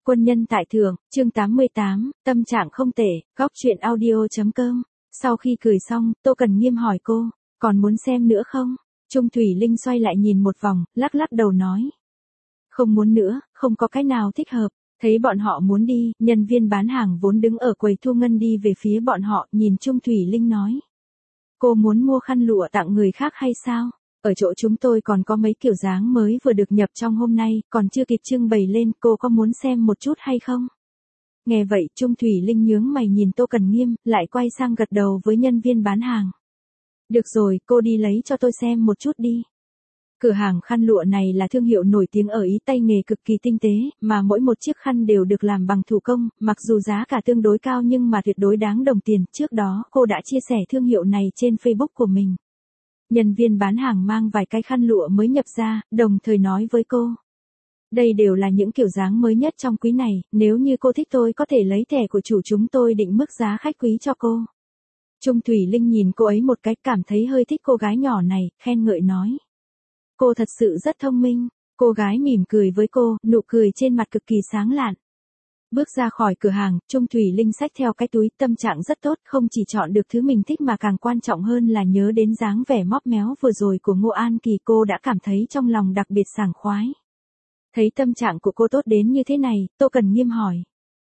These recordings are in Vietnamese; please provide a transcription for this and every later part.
Quân nhân tại thượng, chương 88, tâm trạng không tệ, góc truyện audio.com. Sau khi cười xong, Tô Cần Nghiêm hỏi cô, còn muốn xem nữa không? Trung Thủy Linh xoay lại nhìn một vòng, lắc lắc đầu nói. Không muốn nữa, không có cái nào thích hợp. Thấy bọn họ muốn đi, nhân viên bán hàng vốn đứng ở quầy thu ngân đi về phía bọn họ, nhìn Trung Thủy Linh nói. Cô muốn mua khăn lụa tặng người khác hay sao? Ở chỗ chúng tôi còn có mấy kiểu dáng mới vừa được nhập trong hôm nay, còn chưa kịp trưng bày lên, cô có muốn xem một chút hay không? Nghe vậy, Trung Thủy Linh nhướng mày nhìn Tô Cần Nghiêm, lại quay sang gật đầu với nhân viên bán hàng. Được rồi, cô đi lấy cho tôi xem một chút đi. Cửa hàng khăn lụa này là thương hiệu nổi tiếng ở Ý, tay nghề cực kỳ tinh tế, mà mỗi một chiếc khăn đều được làm bằng thủ công, mặc dù giá cả tương đối cao nhưng mà tuyệt đối đáng đồng tiền. Trước đó, cô đã chia sẻ thương hiệu này trên Facebook của mình. Nhân viên bán hàng mang vài cái khăn lụa mới nhập ra, đồng thời nói với cô. Đây đều là những kiểu dáng mới nhất trong quý này, nếu như cô thích tôi có thể lấy thẻ của chủ chúng tôi định mức giá khách quý cho cô. Trung Thủy Linh nhìn cô ấy một cái, cảm thấy hơi thích cô gái nhỏ này, khen ngợi nói. Cô thật sự rất thông minh. Cô gái mỉm cười với cô, nụ cười trên mặt cực kỳ sáng lạn. Bước ra khỏi cửa hàng, Trung Thủy Linh xách theo cái túi, tâm trạng rất tốt, không chỉ chọn được thứ mình thích mà càng quan trọng hơn là nhớ đến dáng vẻ móp méo vừa rồi của Ngô An Kỳ, cô đã cảm thấy trong lòng đặc biệt sảng khoái. Thấy tâm trạng của cô tốt đến như thế này, Tô Cần Nghiêm hỏi.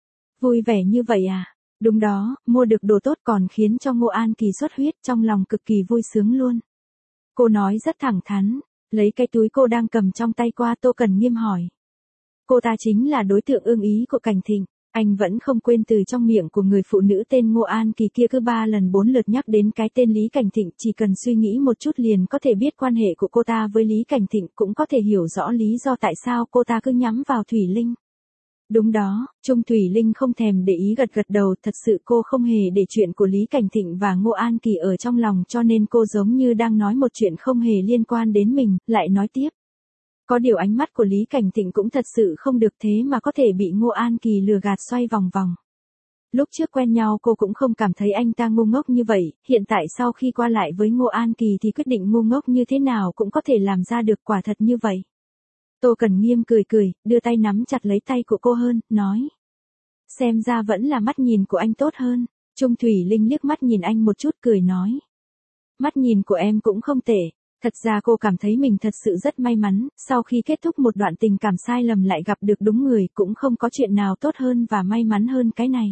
Vui vẻ như vậy à? Đúng đó, mua được đồ tốt còn khiến cho Ngô An Kỳ xuất huyết, trong lòng cực kỳ vui sướng luôn. Cô nói rất thẳng thắn, lấy cái túi cô đang cầm trong tay qua Tô Cần Nghiêm hỏi. Cô ta chính là đối tượng ưng ý của Cảnh Thịnh. Anh vẫn không quên từ trong miệng của người phụ nữ tên Ngô An Kỳ kia cứ 3 lần 4 lượt nhắc đến cái tên Lý Cảnh Thịnh, chỉ cần suy nghĩ một chút liền có thể biết quan hệ của cô ta với Lý Cảnh Thịnh, cũng có thể hiểu rõ lý do tại sao cô ta cứ nhắm vào Thủy Linh. Đúng đó, Trung Thủy Linh không thèm để ý, gật gật đầu, thật sự cô không hề để chuyện của Lý Cảnh Thịnh và Ngô An Kỳ ở trong lòng, cho nên cô giống như đang nói một chuyện không hề liên quan đến mình, lại nói tiếp. Có điều ánh mắt của Lý Cảnh Thịnh cũng thật sự không được, thế mà có thể bị Ngô An Kỳ lừa gạt xoay vòng vòng. Lúc trước quen nhau cô cũng không cảm thấy anh ta ngu ngốc như vậy, hiện tại sau khi qua lại với Ngô An Kỳ thì quyết định ngu ngốc như thế nào cũng có thể làm ra được, quả thật như vậy. Tô Cần Nghiêm cười cười, đưa tay nắm chặt lấy tay của cô hơn, nói. Xem ra vẫn là mắt nhìn của anh tốt hơn. Trung Thủy Linh liếc mắt nhìn anh một chút, cười nói. Mắt nhìn của em cũng không tệ. Thật ra cô cảm thấy mình thật sự rất may mắn, sau khi kết thúc một đoạn tình cảm sai lầm lại gặp được đúng người, cũng không có chuyện nào tốt hơn và may mắn hơn cái này.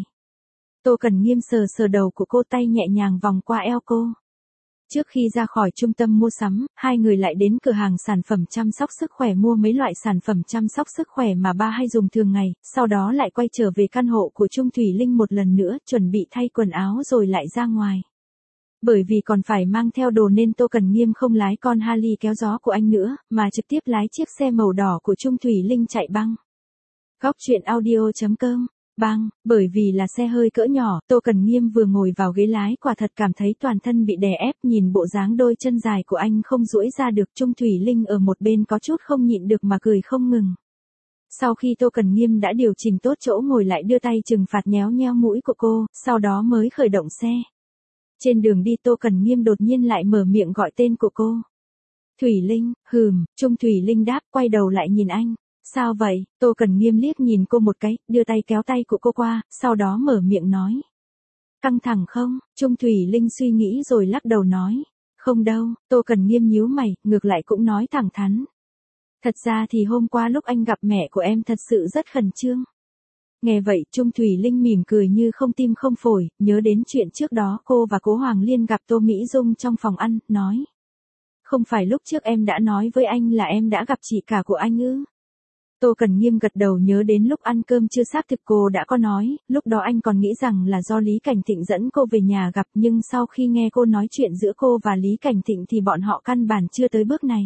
Tô Cần Nghiêm sờ sờ đầu của cô, tay nhẹ nhàng vòng qua eo cô. Trước khi ra khỏi trung tâm mua sắm, hai người lại đến cửa hàng sản phẩm chăm sóc sức khỏe mua mấy loại sản phẩm chăm sóc sức khỏe mà ba hay dùng thường ngày, sau đó lại quay trở về căn hộ của Trung Thủy Linh một lần nữa, chuẩn bị thay quần áo rồi lại ra ngoài. Bởi vì còn phải mang theo đồ nên Tô Cần Nghiêm không lái con Harley kéo gió của anh nữa, mà trực tiếp lái chiếc xe màu đỏ của Trung Thủy Linh chạy băng. Góc truyện audio.com. Băng, bởi vì là xe hơi cỡ nhỏ, Tô Cần Nghiêm vừa ngồi vào ghế lái quả thật cảm thấy toàn thân bị đè ép, nhìn bộ dáng đôi chân dài của anh không duỗi ra được. Trung Thủy Linh ở một bên có chút không nhịn được mà cười không ngừng. Sau khi Tô Cần Nghiêm đã điều chỉnh tốt chỗ ngồi lại đưa tay trừng phạt nhéo nhéo mũi của cô, sau đó mới khởi động xe. Trên đường đi Tô Cần Nghiêm đột nhiên lại mở miệng gọi tên của cô. Thủy Linh, Trung Thủy Linh đáp, quay đầu lại nhìn anh. Sao vậy? Tô Cần Nghiêm liếc nhìn cô một cái, đưa tay kéo tay của cô qua, sau đó mở miệng nói. Căng thẳng không? Trung Thủy Linh suy nghĩ rồi lắc đầu nói. Không đâu. Tô Cần Nghiêm nhíu mày, ngược lại cũng nói thẳng thắn. Thật ra thì hôm qua lúc anh gặp mẹ của em thật sự rất khẩn trương. Nghe vậy Trung Thủy Linh mỉm cười như không tim không phổi, nhớ đến chuyện trước đó cô và Cố Hoàng Liên gặp Tô Mỹ Dung trong phòng ăn, nói. Không phải lúc trước em đã nói với anh là em đã gặp chị cả của anh ư? Tô Cần Nghiêm gật đầu, nhớ đến lúc ăn cơm chưa xác thực cô đã có nói, lúc đó anh còn nghĩ rằng là do Lý Cảnh Thịnh dẫn cô về nhà gặp, nhưng sau khi nghe cô nói chuyện giữa cô và Lý Cảnh Thịnh thì bọn họ căn bản chưa tới bước này.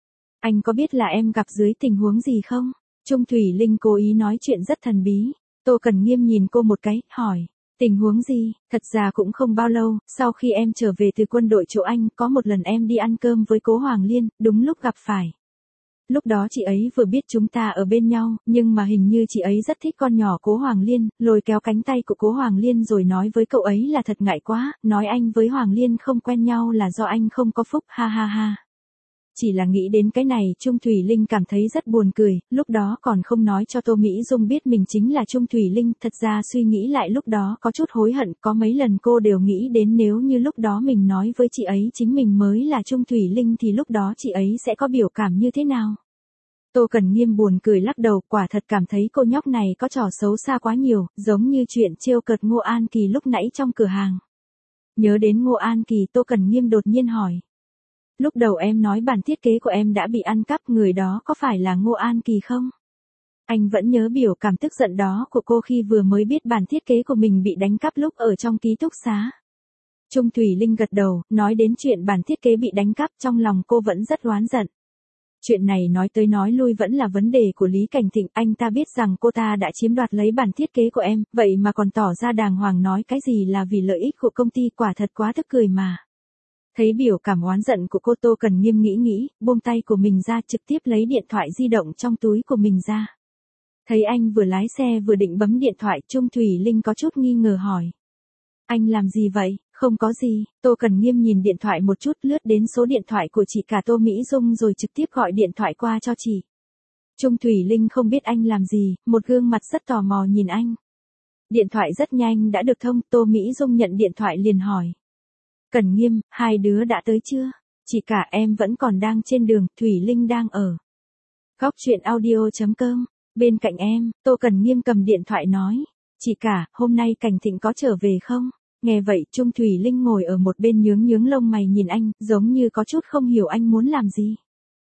Anh có biết là em gặp dưới tình huống gì không? Trung Thủy Linh cố ý nói chuyện rất thần bí. Tô Cần Nghiêm nhìn cô một cái, hỏi. Tình huống gì? Thật ra cũng không bao lâu, sau khi em trở về từ quân đội chỗ anh, có một lần em đi ăn cơm với Cố Hoàng Liên, đúng lúc gặp phải. Lúc đó chị ấy vừa biết chúng ta ở bên nhau, nhưng mà hình như chị ấy rất thích con nhỏ Cố Hoàng Liên, lôi kéo cánh tay của Cố Hoàng Liên rồi nói với cậu ấy là thật ngại quá, nói anh với Hoàng Liên không quen nhau là do anh không có phúc, ha ha ha. Chỉ là nghĩ đến cái này Trung Thủy Linh cảm thấy rất buồn cười, lúc đó còn không nói cho Tô Mỹ Dung biết mình chính là Trung Thủy Linh, thật ra suy nghĩ lại lúc đó có chút hối hận, có mấy lần cô đều nghĩ đến nếu như lúc đó mình nói với chị ấy chính mình mới là Trung Thủy Linh thì lúc đó chị ấy sẽ có biểu cảm như thế nào. Tô Cần Nghiêm buồn cười lắc đầu, quả thật cảm thấy cô nhóc này có trò xấu xa quá nhiều, giống như chuyện trêu cợt Ngô An Kỳ lúc nãy trong cửa hàng. Nhớ đến Ngô An Kỳ, Tô Cần Nghiêm đột nhiên hỏi. Lúc đầu em nói bản thiết kế của em đã bị ăn cắp, người đó có phải là Ngô An Kỳ không? Anh vẫn nhớ biểu cảm tức giận đó của cô khi vừa mới biết bản thiết kế của mình bị đánh cắp lúc ở trong ký túc xá. Trung Thủy Linh gật đầu, nói đến chuyện bản thiết kế bị đánh cắp trong lòng cô vẫn rất oán giận. Chuyện này nói tới nói lui vẫn là vấn đề của Lý Cảnh Thịnh, anh ta biết rằng cô ta đã chiếm đoạt lấy bản thiết kế của em, vậy mà còn tỏ ra đàng hoàng nói cái gì là vì lợi ích của công ty, quả thật quá tức cười mà. Thấy biểu cảm oán giận của cô, Tô Cần Nghiêm nghĩ, buông tay của mình ra, trực tiếp lấy điện thoại di động trong túi của mình ra. Thấy anh vừa lái xe vừa định bấm điện thoại, Trung Thủy Linh có chút nghi ngờ hỏi. Anh làm gì vậy? Không có gì, Tô Cần Nghiêm nhìn điện thoại một chút, lướt đến số điện thoại của chị cả Tô Mỹ Dung rồi trực tiếp gọi điện thoại qua cho chị. Trung Thủy Linh không biết anh làm gì, một gương mặt rất tò mò nhìn anh. Điện thoại rất nhanh đã được thông, Tô Mỹ Dung nhận điện thoại liền hỏi. Cần Nghiêm, hai đứa đã tới chưa? Chị cả em vẫn còn đang trên đường, Thủy Linh đang ở Góc Chuyện Audio.com. Bên cạnh em, Tô Cần Nghiêm cầm điện thoại nói. Chị cả, hôm nay Cảnh Thịnh có trở về không? Nghe vậy, Trung Thủy Linh ngồi ở một bên nhướng lông mày nhìn anh, giống như có chút không hiểu anh muốn làm gì.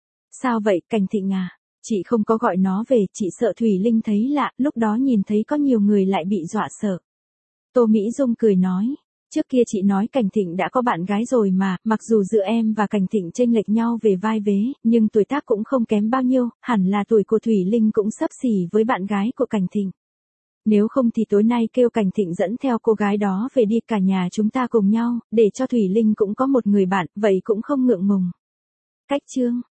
Sao vậy, Cảnh Thịnh à? Chị không có gọi nó về, chị sợ Thủy Linh thấy lạ, lúc đó nhìn thấy có nhiều người lại bị dọa sợ. Tô Mỹ Dung cười nói. Trước kia chị nói Cảnh Thịnh đã có bạn gái rồi mà, mặc dù giữa em và Cảnh Thịnh chênh lệch nhau về vai vế, nhưng tuổi tác cũng không kém bao nhiêu, hẳn là tuổi của Thủy Linh cũng xấp xỉ với bạn gái của Cảnh Thịnh. Nếu không thì tối nay kêu Cảnh Thịnh dẫn theo cô gái đó về đi, cả nhà chúng ta cùng nhau, để cho Thủy Linh cũng có một người bạn, vậy cũng không ngượng ngùng. Cách chương